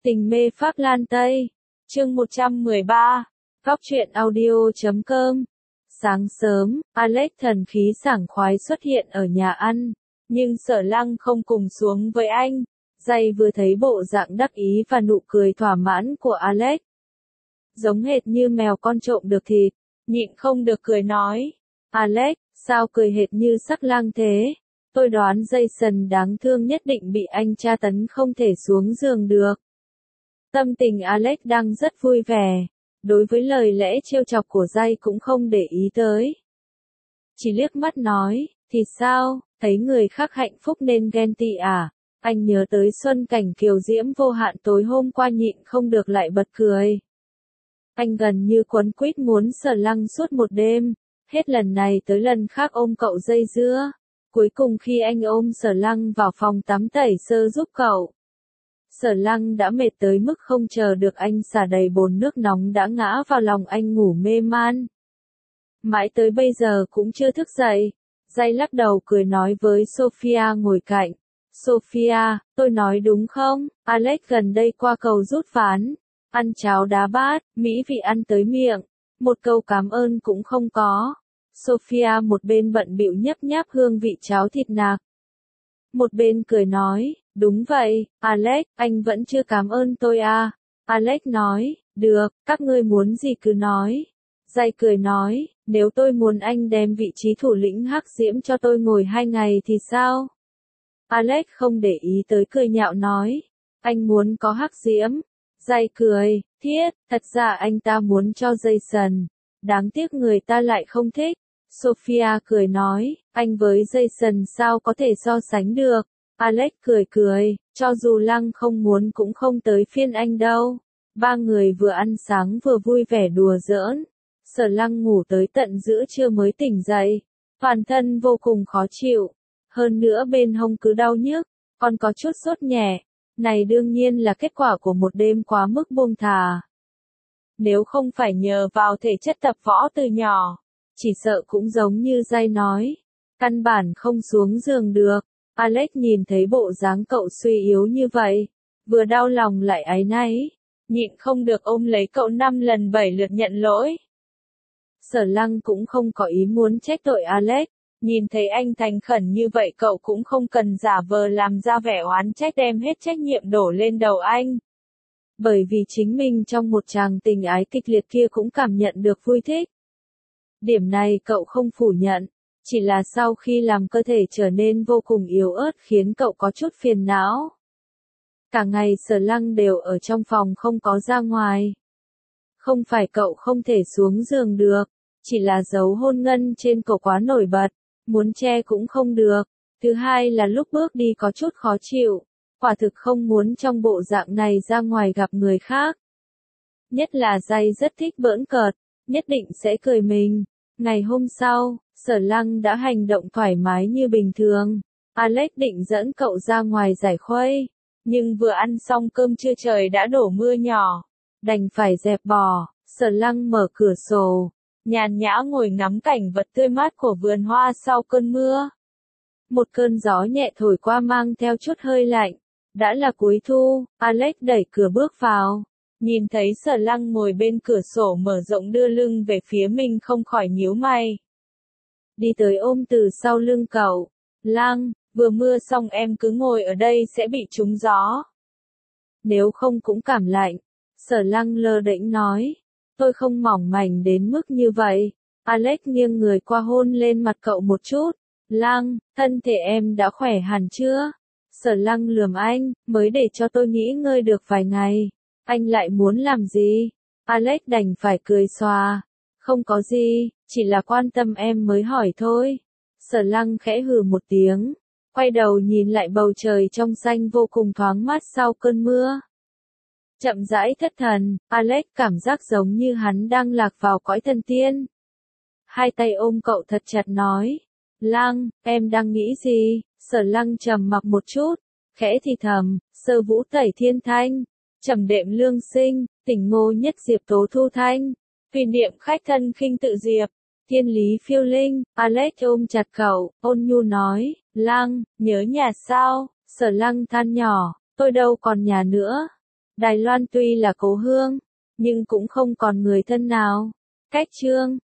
Tình mê Pháp Lan Tây, chương 113, góc truyện audio.com. Sáng sớm, Alex thần khí sảng khoái xuất hiện ở nhà ăn, nhưng Sở Lăng không cùng xuống với anh. Jay vừa thấy bộ dạng đắc ý và nụ cười thỏa mãn của Alex, giống hệt như mèo con trộm được thịt, nhịn không được cười nói. Alex, sao cười hệt như Sắc Lang thế? Tôi đoán Jason đáng thương nhất định bị anh tra tấn không thể xuống giường được. Tâm tình Alex đang rất vui vẻ, đối với lời lẽ trêu chọc của Jay cũng không để ý tới. Chỉ liếc mắt nói, thì sao, thấy người khác hạnh phúc nên ghen tị à? Anh nhớ tới xuân cảnh kiều diễm vô hạn tối hôm qua nhịn không được lại bật cười. Anh gần như quấn quýt muốn Sở Lăng suốt một đêm, hết lần này tới lần khác ôm cậu dây dưa. Cuối cùng khi anh ôm Sở Lăng vào phòng tắm tẩy sơ giúp cậu, Sở Lăng đã mệt tới mức không chờ được anh xả đầy bồn nước nóng đã ngã vào lòng anh ngủ mê man. Mãi tới bây giờ cũng chưa thức dậy. Jay lắc đầu cười nói với Sophia ngồi cạnh. Sophia, tôi nói đúng không? Alex gần đây qua cầu rút ván, ăn cháo đá bát, mỹ vị ăn tới miệng, một câu cảm ơn cũng không có. Sophia một bên bận bịu nhấp nháp hương vị cháo thịt nạc, một bên cười nói, đúng vậy, Alex, anh vẫn chưa cảm ơn tôi à? Alex nói, được, các ngươi muốn gì cứ nói. Jay cười nói, nếu tôi muốn anh đem vị trí thủ lĩnh Hắc Diễm cho tôi ngồi 2 ngày thì sao? Alex không để ý tới cười nhạo nói, anh muốn có Hắc Diễm. Jay cười, thiết, thật ra anh ta muốn cho Jason, đáng tiếc người ta lại không thích. Sophia cười nói, anh với Jason sao có thể so sánh được. Alex cười, cho dù Lăng không muốn cũng không tới phiên anh đâu. Ba người vừa ăn sáng vừa vui vẻ đùa giỡn. Sở Lăng ngủ tới tận giữa trưa mới tỉnh dậy, toàn thân vô cùng khó chịu, hơn nữa bên hông cứ đau nhức, còn có chút sốt nhẹ. Này đương nhiên là kết quả của một đêm quá mức buông thả. Nếu không phải nhờ vào thể chất tập võ từ nhỏ, chỉ sợ cũng giống như Jay nói, căn bản không xuống giường được. Alex nhìn thấy bộ dáng cậu suy yếu như vậy, vừa đau lòng lại áy náy, nhịn không được ôm lấy cậu 5 lần 7 lượt nhận lỗi. Sở Lăng cũng không có ý muốn trách tội Alex, nhìn thấy anh thành khẩn như vậy cậu cũng không cần giả vờ làm ra vẻ oán trách đem hết trách nhiệm đổ lên đầu anh. Bởi vì chính mình trong một tràng tình ái kịch liệt kia cũng cảm nhận được vui thích. Điểm này cậu không phủ nhận, chỉ là sau khi làm cơ thể trở nên vô cùng yếu ớt khiến cậu có chút phiền não. Cả ngày Sở Lăng đều ở trong phòng không có ra ngoài. Không phải cậu không thể xuống giường được, chỉ là dấu hôn ngân trên cổ quá nổi bật, muốn che cũng không được. Thứ hai là lúc bước đi có chút khó chịu, quả thực không muốn trong bộ dạng này ra ngoài gặp người khác. Nhất là Jay rất thích bỡn cợt, nhất định sẽ cười mình. Ngày hôm sau, Sở Lăng đã hành động thoải mái như bình thường. Alex định dẫn cậu ra ngoài giải khuây, nhưng vừa ăn xong cơm trưa trời đã đổ mưa nhỏ, đành phải dẹp bỏ. Sở Lăng mở cửa sổ, nhàn nhã ngồi ngắm cảnh vật tươi mát của vườn hoa sau cơn mưa. Một cơn gió nhẹ thổi qua mang theo chút hơi lạnh. Đã là cuối thu, Alex đẩy cửa bước vào, nhìn thấy Sở Lăng ngồi bên cửa sổ mở rộng đưa lưng về phía mình không khỏi nhíu mày. Đi tới ôm từ sau lưng cậu, Lăng, vừa mưa xong em cứ ngồi ở đây sẽ bị trúng gió. Nếu không cũng cảm lạnh. Sở Lăng lơ đễnh nói, tôi không mỏng mảnh đến mức như vậy. Alex nghiêng người qua hôn lên mặt cậu một chút. Lăng, thân thể em đã khỏe hẳn chưa? Sở Lăng lườm anh, mới để cho tôi nghỉ ngơi được vài ngày. Anh lại muốn làm gì? Alex đành phải cười xòa. Không có gì, chỉ là quan tâm em mới hỏi thôi. Sở Lăng khẽ hừ một tiếng, quay đầu nhìn lại bầu trời trong xanh vô cùng thoáng mát sau cơn mưa. Chậm rãi thất thần, Alex cảm giác giống như hắn đang lạc vào cõi thần tiên. Hai tay ôm cậu thật chặt nói, Lăng, em đang nghĩ gì? Sở Lăng trầm mặc một chút, khẽ thì thầm, sơ vũ tẩy thiên thanh, trầm đệm lương sinh, tỉnh ngô nhất diệp tố thu thanh, tùy niệm khách thân khinh tự diệp, thiên lý phiêu linh. Alex ôm chặt cậu, ôn nhu nói, Lăng, nhớ nhà sao? Sở Lăng than nhỏ, tôi đâu còn nhà nữa. Đài Loan tuy là cố hương, nhưng cũng không còn người thân nào. Cách Trương